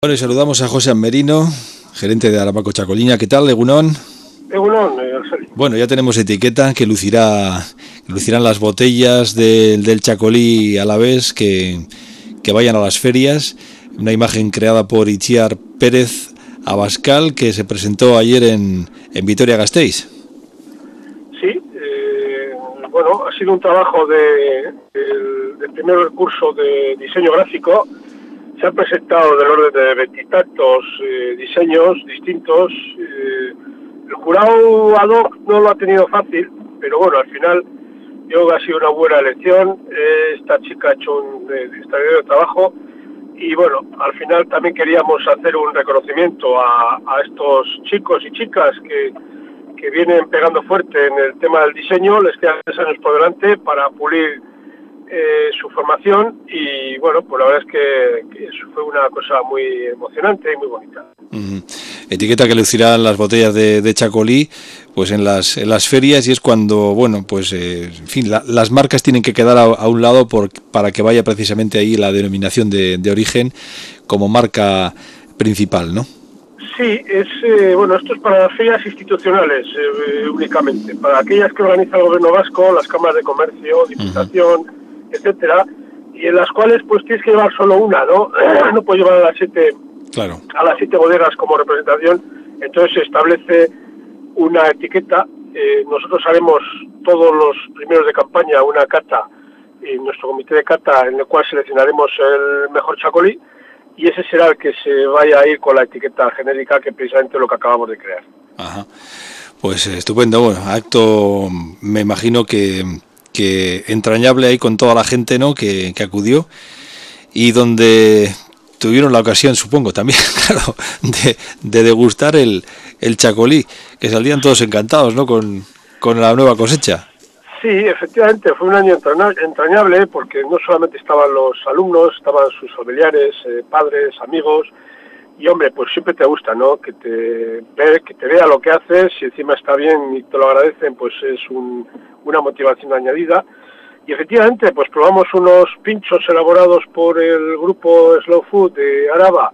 Bueno, y saludamos a José Merino, gerente de Aravaco Chacolina. ¿Qué tal, Egunon? Egunon, Bueno, ya tenemos etiqueta que lucirán las botellas del Chacolí Alavés que vayan a las ferias. Una imagen creada por Itziar Pérez Abascal que se presentó ayer en Vitoria-Gasteiz. Sí, bueno, ha sido un trabajo del primer curso de diseño gráfico. Se han presentado del orden de veintitantos diseños distintos. El jurado ad hoc no lo ha tenido fácil, pero bueno, al final yo creo que ha sido una buena elección. Esta chica ha hecho un extraordinario trabajo y bueno, al final también queríamos hacer un reconocimiento a estos chicos y chicas que vienen pegando fuerte en el tema del diseño. Les quedan 3 años por delante para pulir su formación y bueno, pues la verdad es que eso fue una cosa muy emocionante y muy bonita. Etiqueta que lucirán las botellas de Chacolí pues en las ferias, y es cuando, bueno, pues en fin, las marcas tienen que quedar a un lado para que vaya precisamente ahí la denominación de origen como marca principal, ¿no? Sí, bueno, esto es para las ferias institucionales únicamente, para aquellas que organiza el gobierno vasco, las cámaras de comercio, diputación, etcétera, y en las cuales pues tienes que llevar solo una, ¿no? No puedes llevar a las 7 bodegas como representación. Entonces se establece una etiqueta. Nosotros haremos todos los primeros de campaña una cata en nuestro comité de cata, en el cual seleccionaremos el mejor Chacolí, y ese será el que se vaya a ir con la etiqueta genérica, que precisamente es lo que acabamos de crear. Ajá. Pues estupendo. Bueno, acto, me imagino que entrañable ahí con toda la gente, ¿no?, que acudió, y donde tuvieron la ocasión, supongo también, claro, de degustar el Chacolí, que saldrían todos encantados, ¿no?, con la nueva cosecha. Sí, efectivamente, fue un año entrañable, porque no solamente estaban los alumnos, estaban sus familiares, padres, amigos, y hombre, pues siempre te gusta, ¿no?, que te vea lo que haces, y encima está bien y te lo agradecen, pues es una motivación añadida. Y efectivamente, pues probamos unos pinchos elaborados por el grupo Slow Food de Araba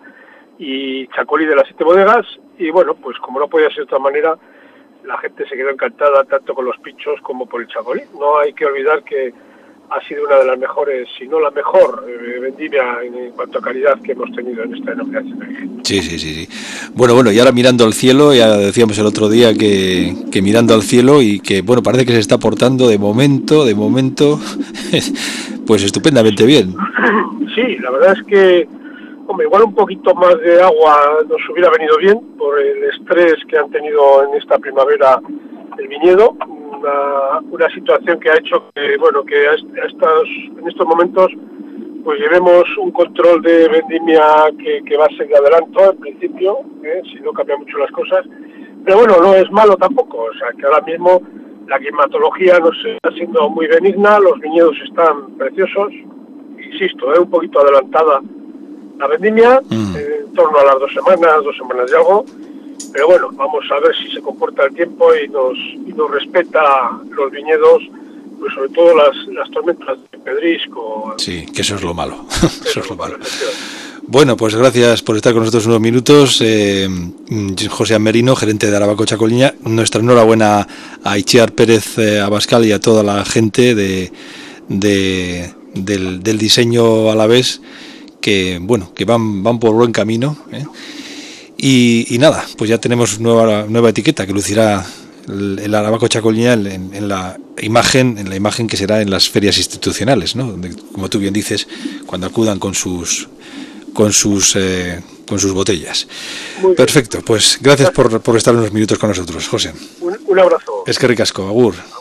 y Chacolí de las 7 bodegas, y bueno, pues como no podía ser de otra manera, la gente se quedó encantada tanto con los pinchos como por el Chacolí. No hay que olvidar que ha sido una de las mejores, si no la mejor, vendimia en cuanto a calidad que hemos tenido en esta denominación de origen. Sí. Bueno, y ahora mirando al cielo, ya decíamos el otro día que mirando al cielo, y que, bueno, parece que se está portando de momento, pues estupendamente bien. Sí, la verdad es que, hombre, igual un poquito más de agua nos hubiera venido bien por el estrés que han tenido en esta primavera el viñedo. Una situación que ha hecho que, bueno, que en estos momentos pues llevemos un control de vendimia que va a ser de adelanto en principio, si no cambian mucho las cosas, pero bueno, no es malo tampoco. O sea, que ahora mismo la climatología nos está siendo muy benigna, los viñedos están preciosos, insisto, un poquito adelantada la vendimia, en torno a las 2 semanas y algo. Pero bueno, vamos a ver si se comporta el tiempo y nos respeta los viñedos, pues sobre todo las tormentas de pedrisco. Sí, que eso es lo malo. Eso es lo malo. Bueno, pues gracias por estar con nosotros unos minutos, José Merino, gerente de Aravaco Chacolina. Nuestra enhorabuena a Itziar Pérez Abascal y a toda la gente del diseño alavés, que bueno, que van por buen camino, Y nada, pues ya tenemos nueva etiqueta que lucirá el Aravaco Chacolina en la imagen que será en las ferias institucionales, ¿no?, donde, como tú bien dices, cuando acudan con sus botellas. Perfecto, pues gracias por estar unos minutos con nosotros, José. Un abrazo. Eskerrik asko, agur.